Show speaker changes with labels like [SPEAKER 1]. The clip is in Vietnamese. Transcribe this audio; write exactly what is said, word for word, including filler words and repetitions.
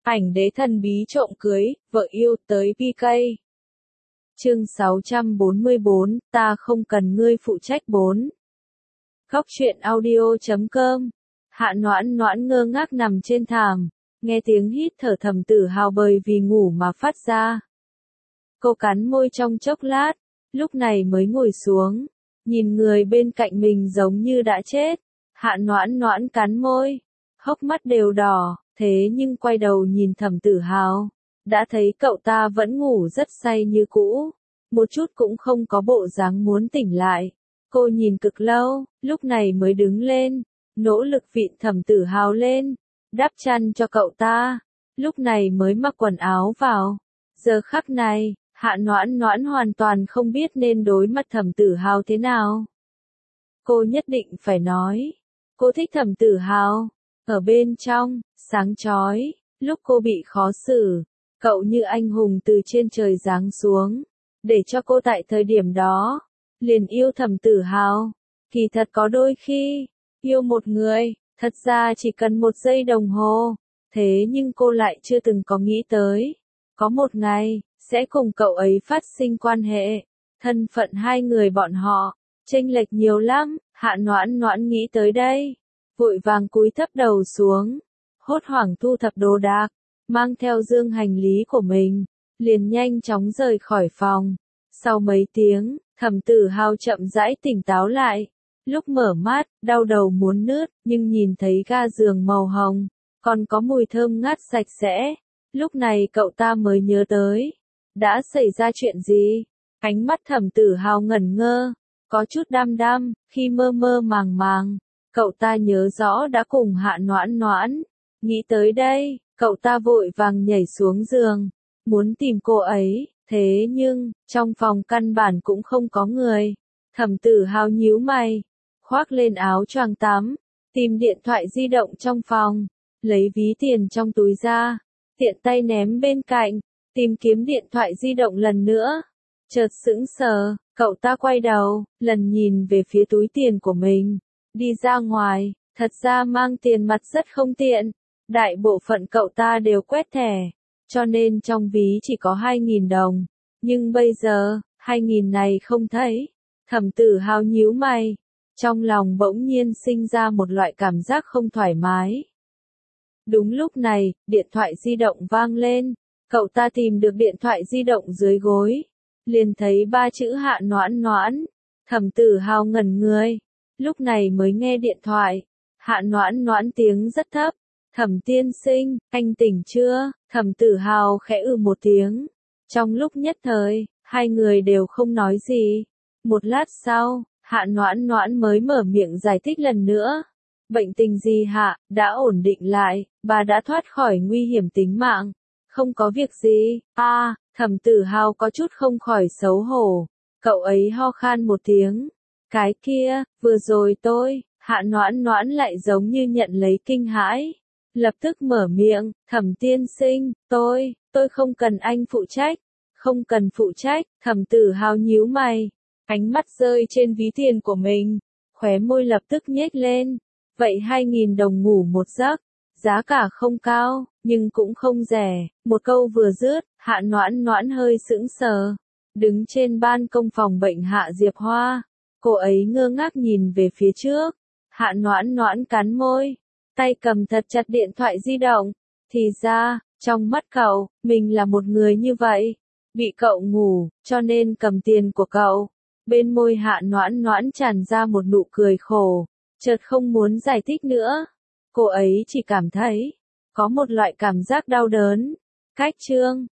[SPEAKER 1] Ảnh đế thần bí trộm cưới, vợ yêu tới pê ca. Chương sáu trăm bốn mươi bốn, ta không cần ngươi phụ trách bốn. Góc truyện audio chấm com. Hạ Noãn Noãn ngơ ngác nằm trên thảm, nghe tiếng hít thở Thẩm Tử Hào bởi vì ngủ mà phát ra. Cô cắn môi trong chốc lát, lúc này mới ngồi xuống, nhìn người bên cạnh mình giống như đã chết. Hạ Noãn Noãn cắn môi, hốc mắt đều đỏ, thế nhưng quay đầu nhìn Thẩm Tử Hào, đã thấy cậu ta vẫn ngủ rất say như cũ, một chút cũng không có bộ dáng muốn tỉnh lại. Cô nhìn cực lâu, lúc này mới đứng lên, nỗ lực vịn Thẩm Tử Hào lên, đắp chăn cho cậu ta, lúc này mới mặc quần áo vào. Giờ khắc này, Hạ Noãn Noãn hoàn toàn không biết nên đối mặt Thẩm Tử Hào thế nào. Cô nhất định phải nói, cô thích Thẩm Tử Hào. Ở bên trong, sáng chói, lúc cô bị khó xử, cậu như anh hùng từ trên trời giáng xuống, để cho cô tại thời điểm đó, liền yêu Thẩm Tử Hào. Kỳ thật có đôi khi, yêu một người, thật ra chỉ cần một giây đồng hồ, thế nhưng cô lại chưa từng có nghĩ tới, có một ngày, sẽ cùng cậu ấy phát sinh quan hệ. Thân phận hai người bọn họ, chênh lệch nhiều lắm. Hạ Noãn Noãn nghĩ tới đây, vội vàng cúi thấp đầu xuống, hốt hoảng thu thập đồ đạc, mang theo dương hành lý của mình, liền nhanh chóng rời khỏi phòng. Sau mấy tiếng, Thẩm Tử Hào chậm rãi tỉnh táo lại, lúc mở mắt, đau đầu muốn nứt, nhưng nhìn thấy ga giường màu hồng, còn có mùi thơm ngát sạch sẽ, lúc này cậu ta mới nhớ tới, đã xảy ra chuyện gì. Ánh mắt Thẩm Tử Hào ngẩn ngơ, có chút đăm đăm, khi mơ mơ màng màng, cậu ta nhớ rõ đã cùng Hạ Noãn Noãn. Nghĩ tới đây, cậu ta vội vàng nhảy xuống giường, muốn tìm cô ấy, thế nhưng, trong phòng căn bản cũng không có người. Thẩm Tử Hào nhíu mày, khoác lên áo choàng tắm, tìm điện thoại di động trong phòng, lấy ví tiền trong túi ra, tiện tay ném bên cạnh, tìm kiếm điện thoại di động lần nữa. Chợt sững sờ, cậu ta quay đầu, lần nhìn về phía túi tiền của mình, đi ra ngoài, thật ra mang tiền mặt rất không tiện, đại bộ phận cậu ta đều quét thẻ, cho nên trong ví chỉ có hai nghìn đồng, nhưng bây giờ, hai nghìn này không thấy. Thẩm Tử Hào nhíu mày, trong lòng bỗng nhiên sinh ra một loại cảm giác không thoải mái. Đúng lúc này, điện thoại di động vang lên, cậu ta tìm được điện thoại di động dưới gối, liền thấy ba chữ Hạ Noãn Noãn. Thẩm Tử Hào ngẩn người, lúc này mới nghe điện thoại. Hạ Noãn Noãn tiếng rất thấp, Thẩm tiên sinh, anh tỉnh chưa? Thẩm Tử Hào khẽ ừ một tiếng. Trong lúc nhất thời, hai người đều không nói gì. Một lát sau, Hạ Noãn Noãn mới mở miệng giải thích lần nữa. Bệnh tình gì hạ, đã ổn định lại, bà đã thoát khỏi nguy hiểm tính mạng. Không có việc gì. A, à, Thẩm Tử Hào có chút không khỏi xấu hổ. Cậu ấy ho khan một tiếng. Cái kia, vừa rồi tôi, Hạ Noãn Noãn lại giống như nhận lấy kinh hãi. Lập tức mở miệng, Thẩm tiên sinh, tôi, tôi không cần anh phụ trách. Không cần phụ trách. Thẩm Tử Hào nhíu mày, ánh mắt rơi trên ví tiền của mình, khóe môi lập tức nhếch lên. Vậy hai nghìn đồng ngủ một giấc, giá cả không cao, nhưng cũng không rẻ. Một câu vừa dứt, Hạ Noãn Noãn hơi sững sờ, đứng trên ban công phòng bệnh Hạ Diệp Hoa. Cô ấy ngơ ngác nhìn về phía trước. Hạ Noãn Noãn cắn môi, tay cầm thật chặt điện thoại di động. Thì ra, trong mắt cậu, mình là một người như vậy, bị cậu ngủ, cho nên cầm tiền của cậu. Bên môi Hạ Noãn Noãn tràn ra một nụ cười khổ, chợt không muốn giải thích nữa. Cô ấy chỉ cảm thấy, có một loại cảm giác đau đớn. Cách chương